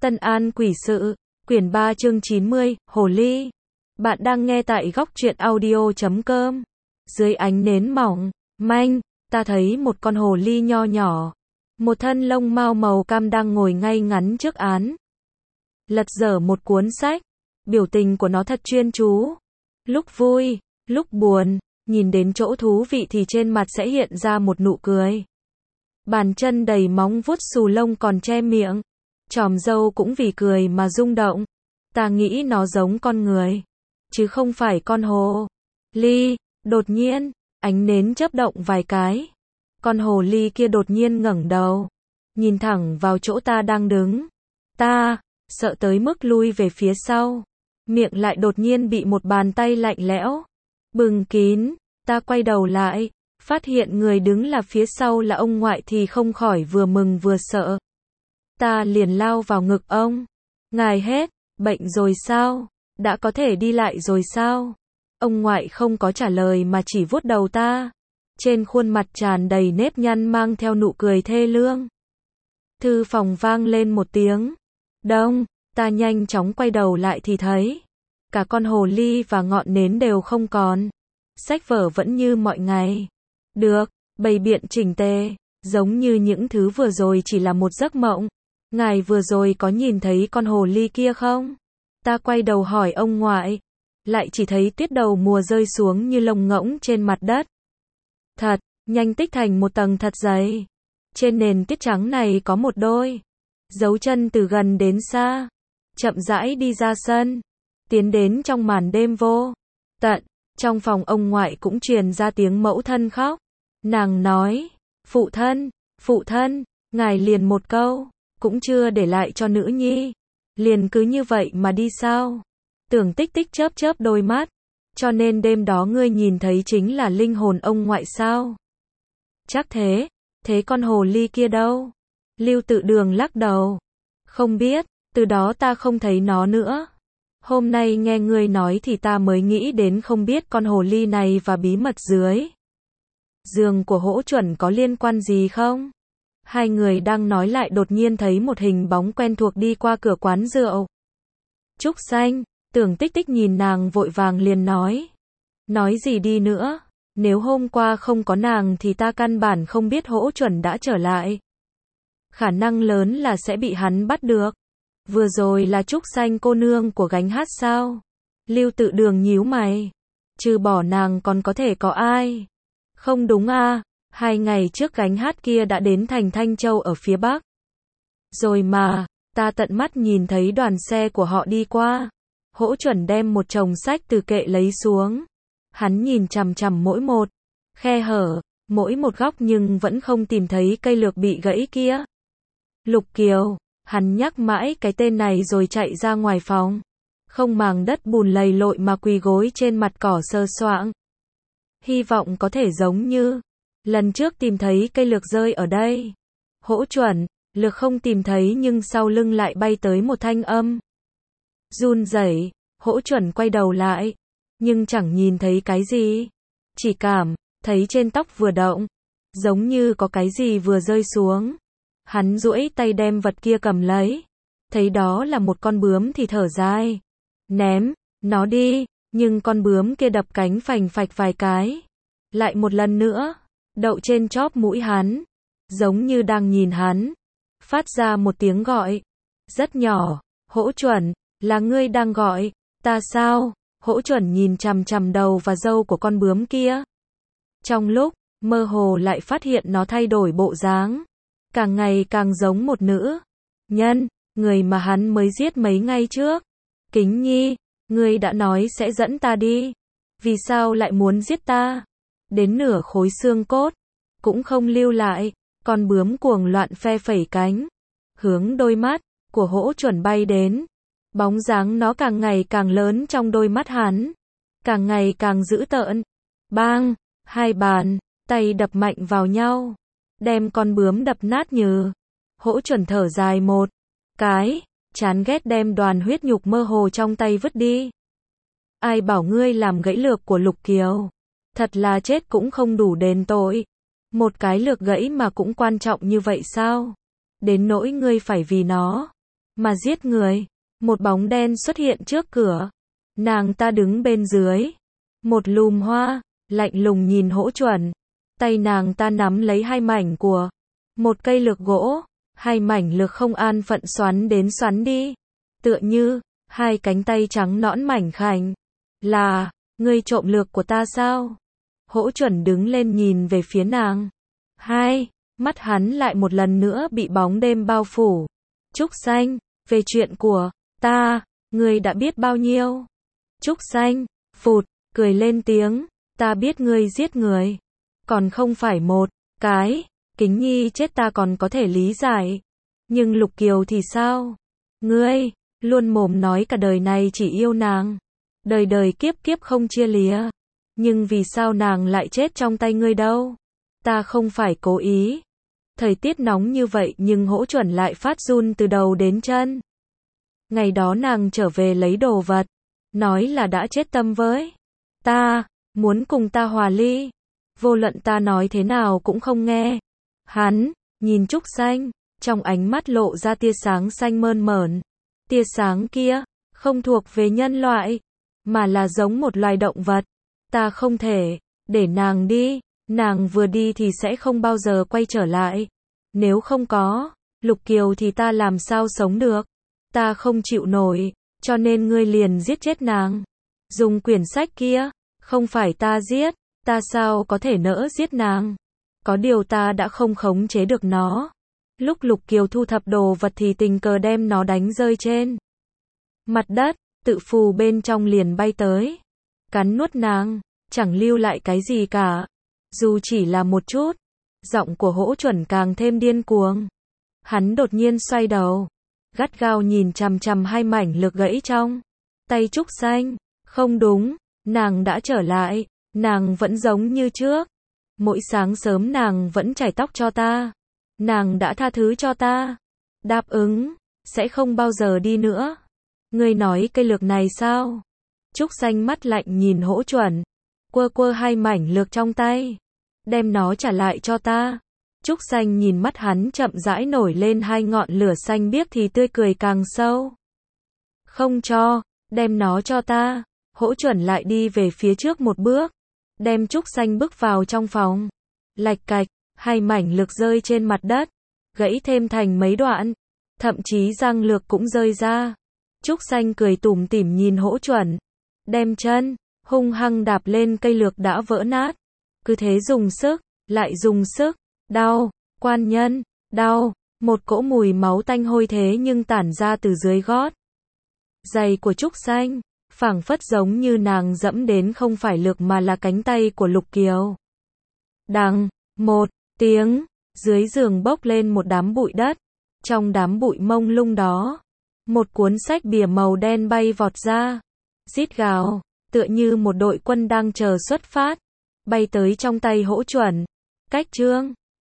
Tân An Quỷ Sự, quyển 3 chương 90, Hồ Ly. Bạn đang nghe tại góc truyện audio.com. Dưới ánh nến mỏng, manh, ta thấy một con hồ ly nho nhỏ. Một thân lông mao màu cam đang ngồi ngay ngắn trước án. Lật dở một cuốn sách. Biểu tình của nó thật chuyên chú. Lúc vui, lúc buồn, nhìn đến chỗ thú vị thì trên mặt sẽ hiện ra một nụ cười. Bàn chân đầy móng vuốt xù lông còn che miệng. Chòm râu cũng vì cười mà rung động. Ta nghĩ nó giống con người, chứ không phải con hồ ly. Đột nhiên, ánh nến chớp động vài cái. Con hồ ly kia đột nhiên ngẩng đầu, nhìn thẳng vào chỗ ta đang đứng. Ta sợ tới mức lui về phía sau, miệng lại đột nhiên bị một bàn tay lạnh lẽo bưng kín. Ta quay đầu lại, phát hiện người đứng là phía sau là ông ngoại thì không khỏi vừa mừng vừa sợ. Ta liền lao vào ngực ông. Ngài hết bệnh rồi sao? Đã có thể đi lại rồi sao? Ông ngoại không có trả lời mà chỉ vuốt đầu ta. Trên khuôn mặt tràn đầy nếp nhăn mang theo nụ cười thê lương. Thư phòng vang lên một tiếng đông. Ta nhanh chóng quay đầu lại thì thấy cả con hồ ly và ngọn nến đều không còn. Sách vở vẫn như mọi ngày, được bày biện chỉnh tề, giống như những thứ vừa rồi chỉ là một giấc mộng. Ngài vừa rồi có nhìn thấy con hồ ly kia không? Ta quay đầu hỏi ông ngoại, lại chỉ thấy tuyết đầu mùa rơi xuống như lông ngỗng trên mặt đất. Thật nhanh, tích thành một tầng thật dày. Trên nền tuyết trắng này có một đôi dấu chân từ gần đến xa, chậm rãi đi ra sân, tiến đến trong màn đêm vô tận. Trong phòng ông ngoại cũng truyền ra tiếng mẫu thân khóc. Nàng nói, phụ thân, ngài liền một câu cũng chưa để lại cho nữ nhi, liền cứ như vậy mà đi sao? Tưởng Tích Tích chớp chớp đôi mắt, cho nên đêm đó ngươi nhìn thấy chính là linh hồn ông ngoại sao? Chắc thế. Thế con hồ ly kia đâu? Lưu Tự Đường lắc đầu. Không biết, từ đó ta không thấy nó nữa. Hôm nay nghe ngươi nói thì ta mới nghĩ đến không biết con hồ ly này và bí mật dưới giường của Hỗ Chuẩn có liên quan gì không? Hai người đang nói lại đột nhiên thấy một hình bóng quen thuộc đi qua cửa quán rượu. Trúc Xanh. Tưởng Tích Tích nhìn nàng vội vàng liền nói. Nói gì đi nữa? Nếu hôm qua không có nàng thì ta căn bản không biết Hỗ Chuẩn đã trở lại. Khả năng lớn là sẽ bị hắn bắt được. Vừa rồi là Trúc Xanh cô nương của gánh hát sao? Lưu Tự Đường nhíu mày. Trừ bỏ nàng còn có thể có ai? Không đúng à, 2 ngày trước gánh hát kia đã đến thành Thanh Châu ở phía Bắc. Rồi mà, ta tận mắt nhìn thấy đoàn xe của họ đi qua. Hỗ Chuẩn đem một chồng sách từ kệ lấy xuống. Hắn nhìn chằm chằm mỗi một khe hở, mỗi một góc nhưng vẫn không tìm thấy cây lược bị gãy kia. Lục Kiều. Hắn nhắc mãi cái tên này rồi chạy ra ngoài phòng. Không màng đất bùn lầy lội mà quỳ gối trên mặt cỏ sơ soạng. Hy vọng có thể giống như lần trước tìm thấy cây lược rơi ở đây. Hỗ Chuẩn, lược không tìm thấy nhưng sau lưng lại bay tới một thanh âm run rẩy. Hỗ Chuẩn quay đầu lại, nhưng chẳng nhìn thấy cái gì. Chỉ cảm thấy trên tóc vừa động, giống như có cái gì vừa rơi xuống. Hắn duỗi tay đem vật kia cầm lấy. Thấy đó là một con bướm thì thở dài. Ném nó đi, nhưng con bướm kia đập cánh phành phạch vài cái. Lại một lần nữa, đậu trên chóp mũi hắn. Giống như đang nhìn hắn. Phát ra một tiếng gọi. Rất nhỏ. Hỗ Chuẩn, là ngươi đang gọi ta sao? Hỗ Chuẩn nhìn chằm chằm đầu và râu của con bướm kia. Trong lúc mơ hồ lại phát hiện nó thay đổi bộ dáng. Càng ngày càng giống một nữ nhân, người mà hắn mới giết mấy ngày trước. Kính Nhi, ngươi đã nói sẽ dẫn ta đi. Vì sao lại muốn giết ta? Đến nửa khối xương cốt cũng không lưu lại. Con bướm cuồng loạn phe phẩy cánh, hướng đôi mắt của Hỗ Chuẩn bay đến. Bóng dáng nó càng ngày càng lớn trong đôi mắt hắn, càng ngày càng dữ tợn. Bang, hai bàn tay đập mạnh vào nhau, đem con bướm đập nát nhừ. Hỗ Chuẩn thở dài một cái, chán ghét đem đoàn huyết nhục mơ hồ trong tay vứt đi. Ai bảo ngươi làm gãy lược của Lục Kiều? Thật là chết cũng không đủ đền tội. Một cái lược gãy mà cũng quan trọng như vậy sao? Đến nỗi ngươi phải vì nó mà giết người. Một bóng đen xuất hiện trước cửa. Nàng ta đứng bên dưới. Một lùm hoa, lạnh lùng nhìn Hỗ Chuẩn. Tay nàng ta nắm lấy hai mảnh của một cây lược gỗ. Hai mảnh lược không an phận xoắn đến xoắn đi. Tựa như hai cánh tay trắng nõn mảnh khảnh. Là, ngươi trộm lược của ta sao? Hỗ Chuẩn đứng lên nhìn về phía nàng. Mắt hắn lại một lần nữa bị bóng đêm bao phủ. Trúc Xanh, về chuyện của ta, ngươi đã biết bao nhiêu? Trúc Xanh, phụt, cười lên tiếng, ta biết ngươi giết người. Còn không phải một cái, Kính Nhi chết ta còn có thể lý giải. Nhưng Lục Kiều thì sao? Ngươi, luôn mồm nói cả đời này chỉ yêu nàng. Đời đời kiếp kiếp không chia lìa. Nhưng vì sao nàng lại chết trong tay ngươi đâu? Ta không phải cố ý. Thời tiết nóng như vậy nhưng Hỗ Chuẩn lại phát run từ đầu đến chân. Ngày đó nàng trở về lấy đồ vật. Nói là đã chết tâm với ta, muốn cùng ta hòa ly. Vô luận ta nói thế nào cũng không nghe. Hắn, nhìn Trúc Xanh, trong ánh mắt lộ ra tia sáng xanh mơn mởn. Tia sáng kia, không thuộc về nhân loại, mà là giống một loài động vật. Ta không thể để nàng đi, nàng vừa đi thì sẽ không bao giờ quay trở lại. Nếu không có Lục Kiều thì ta làm sao sống được? Ta không chịu nổi, cho nên ngươi liền giết chết nàng. Dùng quyển sách kia, không phải ta giết, ta sao có thể nỡ giết nàng? Có điều ta đã không khống chế được nó. Lúc Lục Kiều thu thập đồ vật thì tình cờ đem nó đánh rơi trên mặt đất, tự phù bên trong liền bay tới. Cắn nuốt nàng, chẳng lưu lại cái gì cả. Dù chỉ là một chút. Giọng của Hỗ Chuẩn càng thêm điên cuồng. Hắn đột nhiên xoay đầu. Gắt gao nhìn chằm chằm hai mảnh lược gãy trong tay Trúc Xanh. Không đúng, nàng đã trở lại. Nàng vẫn giống như trước. Mỗi sáng sớm nàng vẫn chải tóc cho ta. Nàng đã tha thứ cho ta. Đáp ứng, sẽ không bao giờ đi nữa. Ngươi nói cây lược này sao? Trúc Xanh mắt lạnh nhìn Hỗ Chuẩn. Quơ quơ hai mảnh lược trong tay. Đem nó trả lại cho ta. Trúc Xanh nhìn mắt hắn chậm rãi nổi lên hai ngọn lửa xanh biếc thì tươi cười càng sâu. Không cho, đem nó cho ta. Hỗ Chuẩn lại đi về phía trước một bước. Đem Trúc Xanh bước vào trong phòng. Lạch cạch, hai mảnh lược rơi trên mặt đất. Gãy thêm thành mấy đoạn. Thậm chí răng lược cũng rơi ra. Trúc Xanh cười tủm tỉm nhìn Hỗ Chuẩn. Đem chân hung hăng đạp lên cây lược đã vỡ nát. Cứ thế dùng sức, lại dùng sức. Đau, quan nhân, đau. Một cỗ mùi máu tanh hôi thế nhưng tản ra từ dưới gót giày của Trúc Xanh, phảng phất giống như nàng dẫm đến không phải lược mà là cánh tay của Lục Kiều. Đằng, một tiếng, dưới giường bốc lên một đám bụi đất. Trong đám bụi mông lung đó, một cuốn sách bìa màu đen bay vọt ra. Rít gào, tựa như một đội quân đang chờ xuất phát. Bay tới trong tay Hỗ Chuẩn. Cách chương